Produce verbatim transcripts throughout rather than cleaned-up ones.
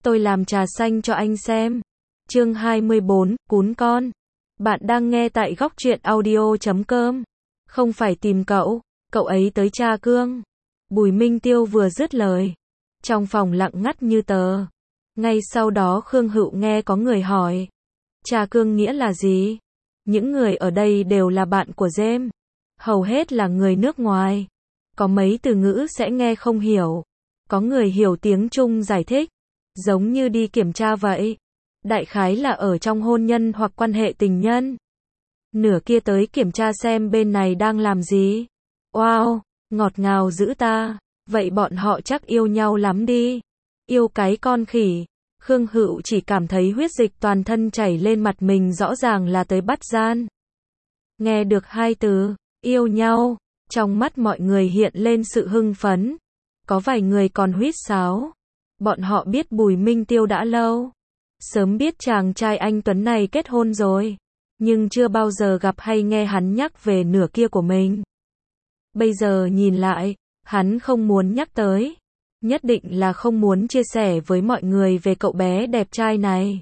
Tôi làm trà xanh cho anh xem. Chương hai mươi bốn, cún con. Bạn đang nghe tại góc truyện audio chấm com. Không phải tìm cậu, cậu ấy tới Trà Cương. Bùi Minh Tiêu vừa dứt lời. Trong phòng lặng ngắt như tờ. Ngay sau đó Khương Hựu nghe có người hỏi. Trà Cương nghĩa là gì? Những người ở đây đều là bạn của James. Hầu hết là người nước ngoài. Có mấy từ ngữ sẽ nghe không hiểu. Có người hiểu tiếng Trung giải thích. Giống như đi kiểm tra vậy. Đại khái là ở trong hôn nhân hoặc quan hệ tình nhân. Nửa kia tới kiểm tra xem bên này đang làm gì. Wow, ngọt ngào dữ ta. Vậy bọn họ chắc yêu nhau lắm đi. Yêu cái con khỉ. Khương Hựu chỉ cảm thấy huyết dịch toàn thân chảy lên mặt mình, rõ ràng là tới bắt gian. Nghe được hai từ, yêu nhau, trong mắt mọi người hiện lên sự hưng phấn. Có vài người còn huýt sáo. Bọn họ biết Bùi Minh Tiêu đã lâu. Sớm biết chàng trai anh tuấn này kết hôn rồi. Nhưng chưa bao giờ gặp hay nghe hắn nhắc về nửa kia của mình. Bây giờ nhìn lại, hắn không muốn nhắc tới. Nhất định là không muốn chia sẻ với mọi người về cậu bé đẹp trai này.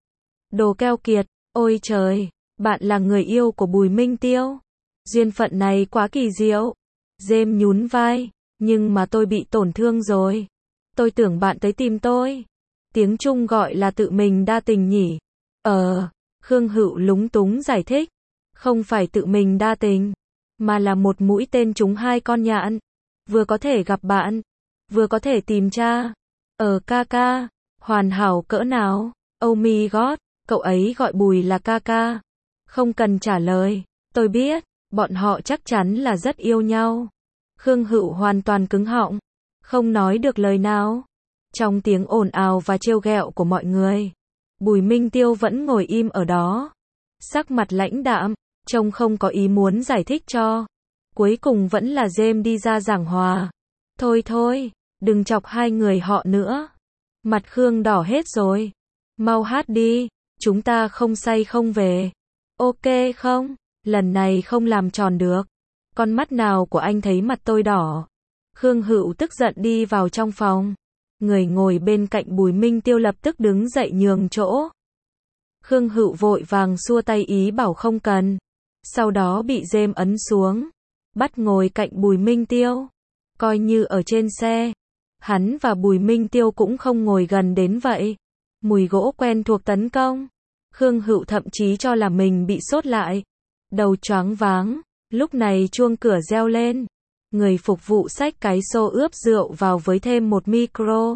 Đồ keo kiệt, ôi trời, bạn là người yêu của Bùi Minh Tiêu. Duyên phận này quá kỳ diệu. James nhún vai, nhưng mà tôi bị tổn thương rồi. Tôi tưởng bạn tới tìm tôi. Tiếng Trung gọi là tự mình đa tình nhỉ? Ờ, Khương Hựu lúng túng giải thích. Không phải tự mình đa tình, mà là một mũi tên trúng hai con nhạn. Vừa có thể gặp bạn, vừa có thể tìm cha. Ờ ca ca, hoàn hảo cỡ nào? Oh my god, cậu ấy gọi Bùi là ca ca. Không cần trả lời, tôi biết, bọn họ chắc chắn là rất yêu nhau. Khương Hựu hoàn toàn cứng họng, không nói được lời nào. Trong tiếng ồn ào và trêu ghẹo của mọi người, Bùi Minh Tiêu vẫn ngồi im ở đó. Sắc mặt lãnh đạm, trông không có ý muốn giải thích cho. Cuối cùng vẫn là James đi ra giảng hòa. Thôi thôi, đừng chọc hai người họ nữa. Mặt Khương đỏ hết rồi. Mau hát đi, chúng ta không say không về. Ok không? Lần này không làm tròn được. Con mắt nào của anh thấy mặt tôi đỏ? Khương Hựu tức giận đi vào trong phòng. Người ngồi bên cạnh Bùi Minh Tiêu lập tức đứng dậy nhường chỗ. Khương Hựu vội vàng xua tay ý bảo không cần. Sau đó bị James ấn xuống. Bắt ngồi cạnh Bùi Minh Tiêu. Coi như ở trên xe. Hắn và Bùi Minh Tiêu cũng không ngồi gần đến vậy. Mùi gỗ quen thuộc tấn công. Khương Hựu thậm chí cho là mình bị sốt lại. Đầu choáng váng. Lúc này chuông cửa reo lên. Người phục vụ xách cái xô ướp rượu vào với thêm một micro.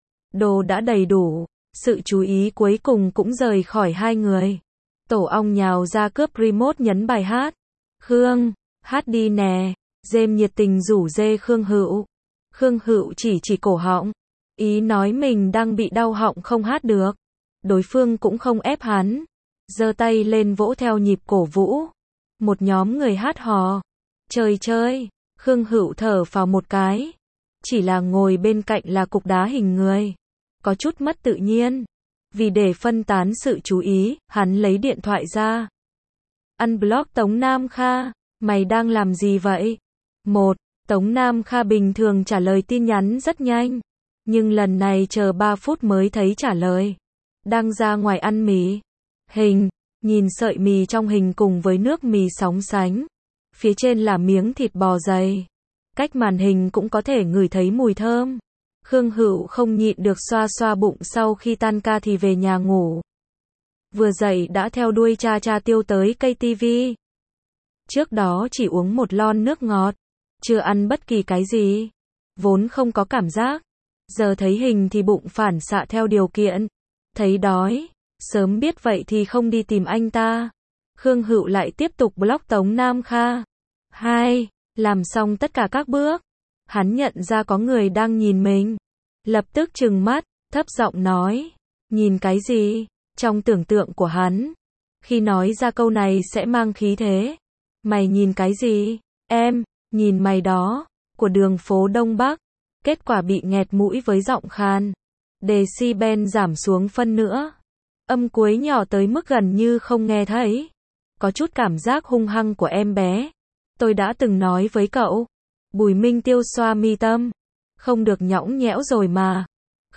Đồ đã đầy đủ. Sự chú ý cuối cùng cũng rời khỏi hai người. Tổ ong nhào ra cướp remote nhấn bài hát. Khương, hát đi nè. James nhiệt tình rủ dê Khương Hựu. Khương Hựu chỉ chỉ cổ họng. Ý nói mình đang bị đau họng không hát được. Đối phương cũng không ép hắn. Giơ tay lên vỗ theo nhịp cổ vũ. Một nhóm người hát hò. Trời chơi. Khương Hựu thở phào một cái. Chỉ là ngồi bên cạnh là cục đá hình người. Có chút mất tự nhiên. Vì để phân tán sự chú ý, hắn lấy điện thoại ra. Unblock Tống Nam Kha. Mày đang làm gì vậy? Một. Tống Nam Kha bình thường trả lời tin nhắn rất nhanh. Nhưng lần này chờ ba phút mới thấy trả lời. Đang ra ngoài ăn mì. Hình. Nhìn sợi mì trong hình cùng với nước mì sóng sánh. Phía trên là miếng thịt bò dày. Cách màn hình cũng có thể ngửi thấy mùi thơm. Khương Hựu không nhịn được xoa xoa bụng, sau khi tan ca thì về nhà ngủ. Vừa dậy đã theo đuôi cha cha Tiêu tới cây tivi. Trước đó chỉ uống một lon nước ngọt. Chưa ăn bất kỳ cái gì. Vốn không có cảm giác. Giờ thấy hình thì bụng phản xạ theo điều kiện. Thấy đói. Sớm biết vậy thì không đi tìm anh ta. Khương Hựu lại tiếp tục block Tống Nam Kha. Hai. Làm xong tất cả các bước. Hắn nhận ra có người đang nhìn mình. Lập tức trừng mắt, thấp giọng nói. Nhìn cái gì? Trong tưởng tượng của hắn. Khi nói ra câu này sẽ mang khí thế. Mày nhìn cái gì? Em, nhìn mày đó. Của đường phố Đông Bắc. Kết quả bị nghẹt mũi với giọng khan. Decibel giảm xuống phân nữa. Âm cuối nhỏ tới mức gần như không nghe thấy. Có chút cảm giác hung hăng của em bé. Tôi đã từng nói với cậu. Bùi Minh Tiêu xoa mi tâm. Không được nhõng nhẽo rồi mà.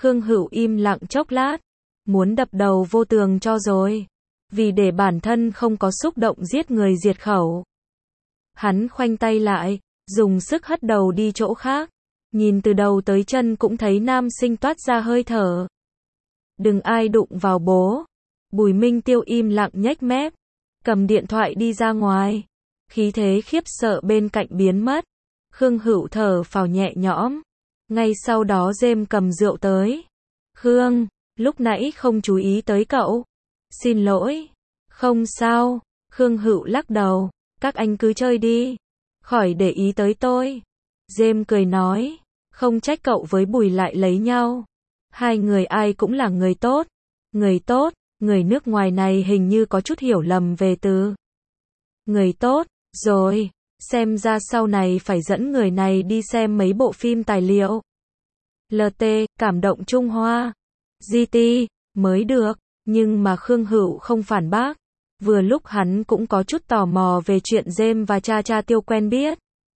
Khương Hữu im lặng chốc lát, muốn đập đầu vô tường cho rồi, vì để bản thân không có xúc động giết người diệt khẩu. Hắn khoanh tay lại, dùng sức hất đầu đi chỗ khác, nhìn từ đầu tới chân cũng thấy nam sinh toát ra hơi thở. Đừng ai đụng vào bố. Bùi Minh Tiêu im lặng nhếch mép, cầm điện thoại đi ra ngoài, khí thế khiếp sợ bên cạnh biến mất. Khương Hữu thở phào nhẹ nhõm, ngay sau đó Dêm cầm rượu tới. Khương, lúc nãy không chú ý tới cậu. Xin lỗi. Không sao. Khương Hữu lắc đầu, các anh cứ chơi đi, khỏi để ý tới tôi. Dêm cười nói, không trách cậu với Bùi lại lấy nhau. Hai người ai cũng là người tốt. Người tốt, người nước ngoài này hình như có chút hiểu lầm về từ người tốt, rồi, xem ra sau này phải dẫn người này đi xem mấy bộ phim tài liệu. lờ tê, cảm động Trung Hoa. giê tê, mới được, nhưng mà Khương Hữu không phản bác. Vừa lúc hắn cũng có chút tò mò về chuyện Dêm và cha cha Tiêu quen biết.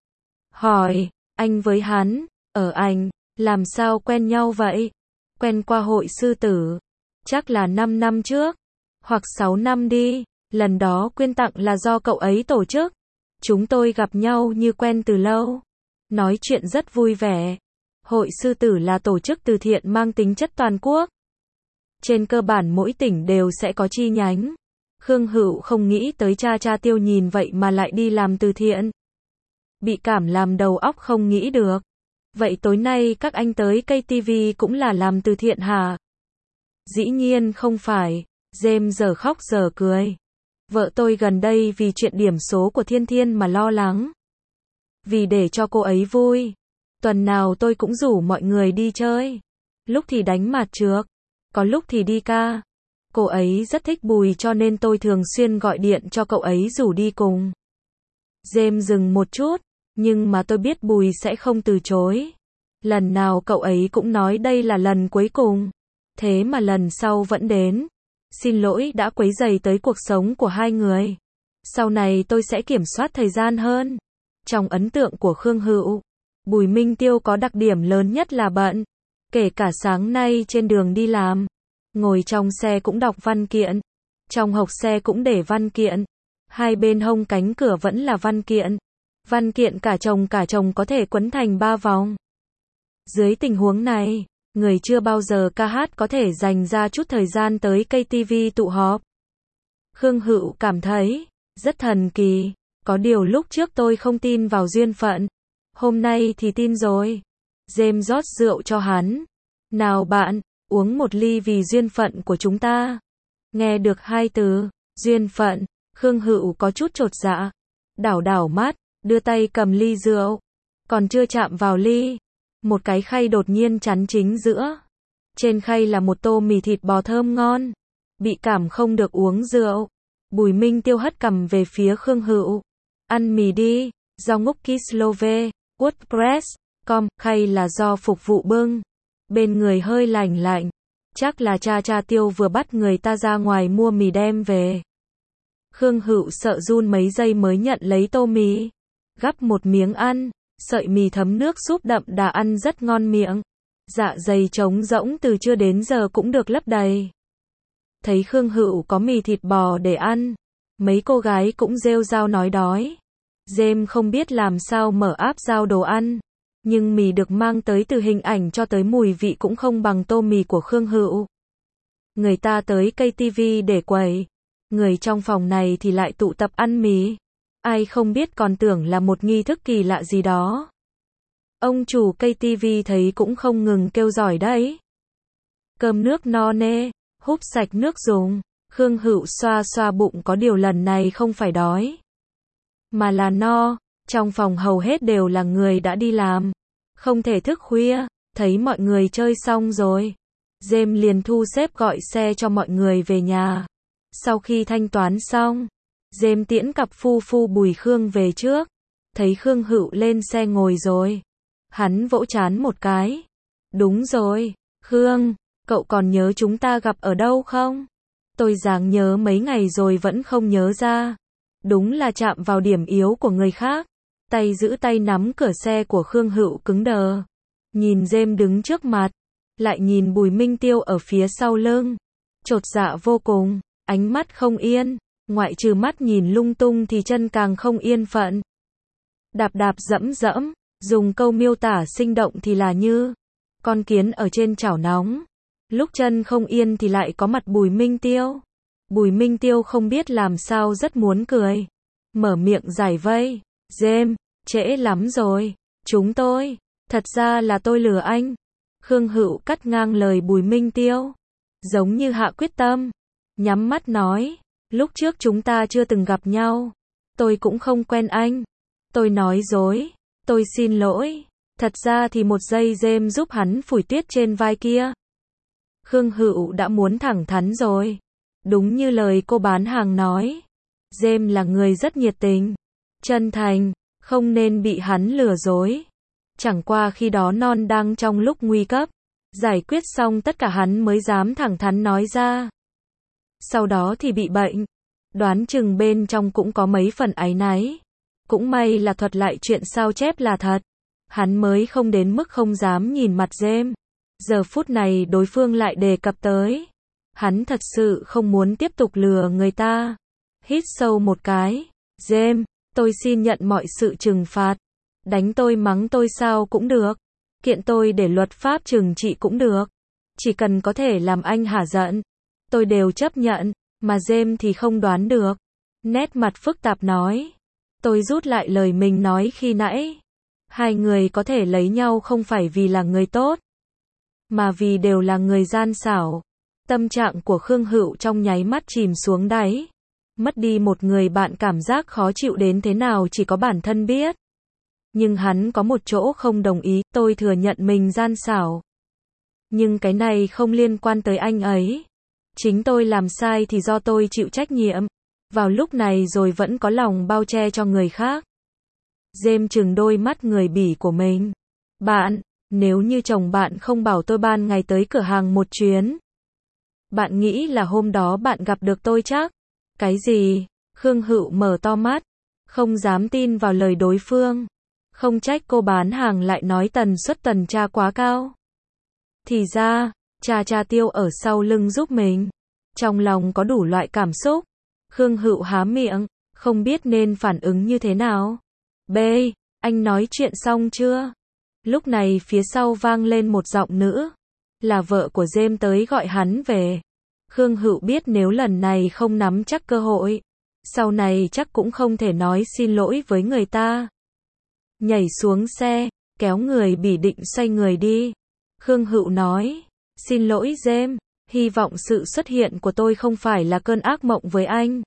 Hỏi, anh với hắn, ở anh, làm sao quen nhau vậy? Quen qua hội sư tử. Chắc là năm năm trước, hoặc sáu năm đi, lần đó quyên tặng là do cậu ấy tổ chức. Chúng tôi gặp nhau như quen từ lâu, nói chuyện rất vui vẻ. Hội sư tử là tổ chức từ thiện mang tính chất toàn quốc. Trên cơ bản mỗi tỉnh đều sẽ có chi nhánh. Khương Hữu không nghĩ tới cha cha Tiêu nhìn vậy mà lại đi làm từ thiện. Bị cảm làm đầu óc không nghĩ được. Vậy tối nay các anh tới ca tê vê cũng là làm từ thiện hả? Dĩ nhiên không phải. Dêm giờ khóc giờ cười. Vợ tôi gần đây vì chuyện điểm số của Thiên Thiên mà lo lắng. Vì để cho cô ấy vui, tuần nào tôi cũng rủ mọi người đi chơi. Lúc thì đánh mạt trược, có lúc thì đi ca. Cô ấy rất thích Bùi cho nên tôi thường xuyên gọi điện cho cậu ấy rủ đi cùng. Dêm dừng một chút, nhưng mà tôi biết Bùi sẽ không từ chối. Lần nào cậu ấy cũng nói đây là lần cuối cùng. Thế mà lần sau vẫn đến. Xin lỗi đã quấy rầy tới cuộc sống của hai người. Sau này tôi sẽ kiểm soát thời gian hơn. Trong ấn tượng của Khương Hữu, Bùi Minh Tiêu có đặc điểm lớn nhất là bận. Kể cả sáng nay trên đường đi làm, ngồi trong xe cũng đọc văn kiện. Trong hộc xe cũng để văn kiện. Hai bên hông cánh cửa vẫn là văn kiện. Văn kiện cả chồng cả chồng có thể quấn thành ba vòng. Dưới tình huống này, người chưa bao giờ ca hát có thể dành ra chút thời gian tới ca tê vê tụ họp. Khương Hữu cảm thấy rất thần kỳ. Có điều lúc trước tôi không tin vào duyên phận. Hôm nay thì tin rồi. Dêm rót rượu cho hắn. Nào bạn, uống một ly vì duyên phận của chúng ta. Nghe được hai từ, duyên phận, Khương Hữu có chút chột dạ. Đảo đảo mắt, đưa tay cầm ly rượu. Còn chưa chạm vào ly, một cái khay đột nhiên chắn chính giữa. Trên khay là một tô mì thịt bò thơm ngon. Bị cảm không được uống rượu. Bùi Minh Tiêu hất cầm về phía Khương Hữu. Ăn mì đi, do ngúc Kislove, WordPress, com, khay là do phục vụ bưng. Bên người hơi lạnh lạnh. Chắc là cha cha Tiêu vừa bắt người ta ra ngoài mua mì đem về. Khương Hữu sợ run mấy giây mới nhận lấy tô mì. Gắp một miếng ăn, sợi mì thấm nước súp đậm đà ăn rất ngon miệng. Dạ dày trống rỗng từ trưa đến giờ cũng được lấp đầy. Thấy Khương Hữu có mì thịt bò để ăn, mấy cô gái cũng rêu rao nói đói. Dêm không biết làm sao mở app giao đồ ăn, nhưng mì được mang tới từ hình ảnh cho tới mùi vị cũng không bằng tô mì của Khương Hữu. Người ta tới ca tê vê để quẩy, người trong phòng này thì lại tụ tập ăn mì. Ai không biết còn tưởng là một nghi thức kỳ lạ gì đó. Ông chủ ca tê vê thấy cũng không ngừng kêu giỏi đấy. Cơm nước no nê, húp sạch nước dùng. Khương Hữu xoa xoa bụng, có điều lần này không phải đói, mà là no. Trong phòng hầu hết đều là người đã đi làm, không thể thức khuya. Thấy mọi người chơi xong rồi, Dêm liền thu xếp gọi xe cho mọi người về nhà. Sau khi thanh toán xong, Dêm tiễn cặp phu phu Bùi Khương về trước. Thấy Khương Hữu lên xe ngồi rồi, hắn vỗ trán một cái. Đúng rồi, Khương, cậu còn nhớ chúng ta gặp ở đâu không? Tôi dáng nhớ mấy ngày rồi vẫn không nhớ ra. Đúng là chạm vào điểm yếu của người khác. Tay giữ tay nắm cửa xe của Khương Hữu cứng đờ. Nhìn Dêm đứng trước mặt, lại nhìn Bùi Minh Tiêu ở phía sau lưng. Chột dạ vô cùng, ánh mắt không yên, ngoại trừ mắt nhìn lung tung thì chân càng không yên phận. Đạp đạp dẫm dẫm, dùng câu miêu tả sinh động thì là như con kiến ở trên chảo nóng. Lúc chân không yên thì lại có mặt Bùi Minh Tiêu. Bùi Minh Tiêu không biết làm sao rất muốn cười. Mở miệng giải vây. Dêm, trễ lắm rồi. Chúng tôi, thật ra là tôi lừa anh. Khương Hữu cắt ngang lời Bùi Minh Tiêu. Giống như hạ quyết tâm. Nhắm mắt nói. Lúc trước chúng ta chưa từng gặp nhau. Tôi cũng không quen anh. Tôi nói dối. Tôi xin lỗi. Thật ra thì một giây Dêm giúp hắn phủi tuyết trên vai kia. Khương Hữu đã muốn thẳng thắn rồi. Đúng như lời cô bán hàng nói. Dêm là người rất nhiệt tình, chân thành, không nên bị hắn lừa dối. Chẳng qua khi đó non đang trong lúc nguy cấp. Giải quyết xong tất cả hắn mới dám thẳng thắn nói ra. Sau đó thì bị bệnh. Đoán chừng bên trong cũng có mấy phần áy náy. Cũng may là thuật lại chuyện sao chép là thật. Hắn mới không đến mức không dám nhìn mặt Dêm. Giờ phút này đối phương lại đề cập tới. Hắn thật sự không muốn tiếp tục lừa người ta. Hít sâu một cái. Dêm, tôi xin nhận mọi sự trừng phạt. Đánh tôi mắng tôi sao cũng được. Kiện tôi để luật pháp trừng trị cũng được. Chỉ cần có thể làm anh hả giận. Tôi đều chấp nhận. Mà Dêm thì không đoán được. Nét mặt phức tạp nói. Tôi rút lại lời mình nói khi nãy. Hai người có thể lấy nhau không phải vì là người tốt. Mà vì đều là người gian xảo. Tâm trạng của Khương Hữu trong nháy mắt chìm xuống đáy. Mất đi một người bạn cảm giác khó chịu đến thế nào chỉ có bản thân biết. Nhưng hắn có một chỗ không đồng ý, tôi thừa nhận mình gian xảo. Nhưng cái này không liên quan tới anh ấy. Chính tôi làm sai thì do tôi chịu trách nhiệm. Vào lúc này rồi vẫn có lòng bao che cho người khác. Dêm chừng đôi mắt người bỉ của mình. Bạn, nếu như chồng bạn không bảo tôi ban ngày tới cửa hàng một chuyến. Bạn nghĩ là hôm đó bạn gặp được tôi chắc? Cái gì? Khương Hữu mở to mắt. Không dám tin vào lời đối phương. Không trách cô bán hàng lại nói tần suất tuần tra quá cao. Thì ra, cha cha Tiêu ở sau lưng giúp mình. Trong lòng có đủ loại cảm xúc. Khương Hữu há miệng, không biết nên phản ứng như thế nào. B, anh nói chuyện xong chưa? Lúc này phía sau vang lên một giọng nữ. Là vợ của Dêm tới gọi hắn về. Khương Hữu biết nếu lần này không nắm chắc cơ hội, sau này chắc cũng không thể nói xin lỗi với người ta. Nhảy xuống xe, kéo người bỉ định xoay người đi. Khương Hữu nói, xin lỗi Dêm, hy vọng sự xuất hiện của tôi không phải là cơn ác mộng với anh.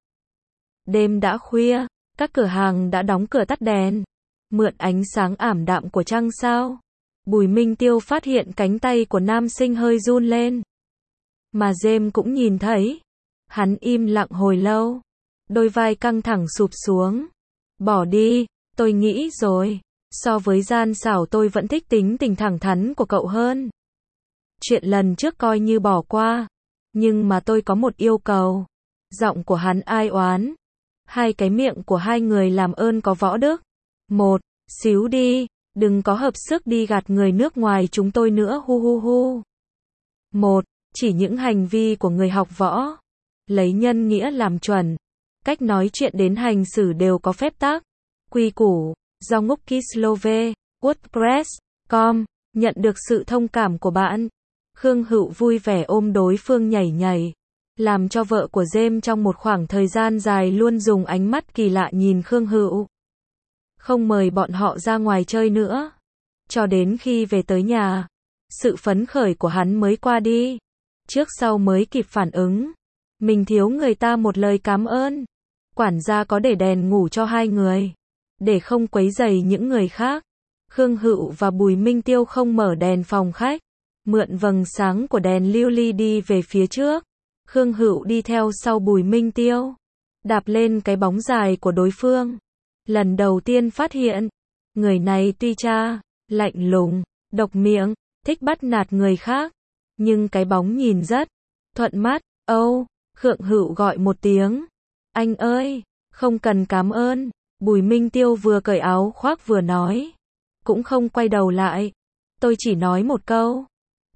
Đêm đã khuya, các cửa hàng đã đóng cửa tắt đèn. Mượn ánh sáng ảm đạm của trăng sao. Bùi Minh Tiêu phát hiện cánh tay của nam sinh hơi run lên. Mà Dêm cũng nhìn thấy. Hắn im lặng hồi lâu. Đôi vai căng thẳng sụp xuống. Bỏ đi, tôi nghĩ rồi. So với gian xảo tôi vẫn thích tính tình thẳng thắn của cậu hơn. Chuyện lần trước coi như bỏ qua. Nhưng mà tôi có một yêu cầu. Giọng của hắn ai oán. Hai cái miệng của hai người làm ơn có võ đức. Một, xíu đi, đừng có hợp sức đi gạt người nước ngoài chúng tôi nữa hu hu hu. Một, chỉ những hành vi của người học võ. Lấy nhân nghĩa làm chuẩn. Cách nói chuyện đến hành xử đều có phép tắc. Quy củ, do Ngúc Kislove, WordPress, com, nhận được sự thông cảm của bạn. Khương Hữu vui vẻ ôm đối phương nhảy nhảy. Làm cho vợ của Dêm trong một khoảng thời gian dài luôn dùng ánh mắt kỳ lạ nhìn Khương Hữu. Không mời bọn họ ra ngoài chơi nữa. Cho đến khi về tới nhà, sự phấn khởi của hắn mới qua đi. Trước sau mới kịp phản ứng. Mình thiếu người ta một lời cảm ơn. Quản gia có để đèn ngủ cho hai người. Để không quấy rầy những người khác. Khương Hữu và Bùi Minh Tiêu không mở đèn phòng khách. Mượn vầng sáng của đèn lưu ly đi về phía trước. Khương Hữu đi theo sau Bùi Minh Tiêu. Đạp lên cái bóng dài của đối phương. Lần đầu tiên phát hiện. Người này tuy cha, lạnh lùng, độc miệng, thích bắt nạt người khác. Nhưng cái bóng nhìn rất thuận mắt. Âu, Khương Hữu gọi một tiếng. Anh ơi, không cần cảm ơn. Bùi Minh Tiêu vừa cởi áo khoác vừa nói. Cũng không quay đầu lại. Tôi chỉ nói một câu.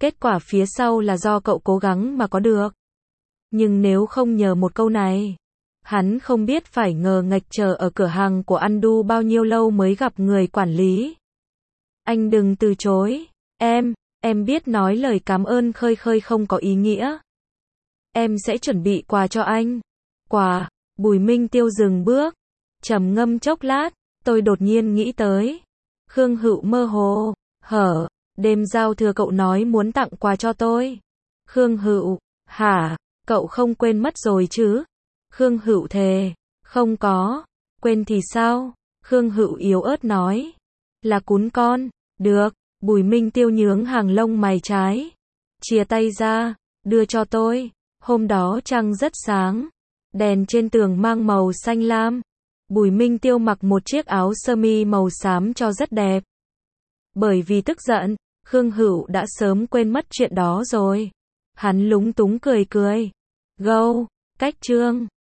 Kết quả phía sau là do cậu cố gắng mà có được. Nhưng nếu không nhờ một câu này, hắn không biết phải ngờ nghệch chờ ở cửa hàng của Andu bao nhiêu lâu mới gặp người quản lý. Anh đừng từ chối. Em, em biết nói lời cảm ơn khơi khơi không có ý nghĩa. Em sẽ chuẩn bị quà cho anh. Quà? Bùi Minh Tiêu dừng bước, trầm ngâm chốc lát, tôi đột nhiên nghĩ tới. Khương Hữu mơ hồ, hở, đêm giao thừa cậu nói muốn tặng quà cho tôi. Khương Hữu, hả, cậu không quên mất rồi chứ? Khương Hữu thề, không có, quên thì sao? Khương Hữu yếu ớt nói, là cún con, được. Bùi Minh Tiêu nhướng hàng lông mày trái, chia tay ra, đưa cho tôi. Hôm đó trăng rất sáng, đèn trên tường mang màu xanh lam. Bùi Minh Tiêu mặc một chiếc áo sơ mi màu xám cho rất đẹp. Bởi vì tức giận, Khương Hữu đã sớm quên mất chuyện đó rồi. Hắn lúng túng cười cười. Gâu, cách trương.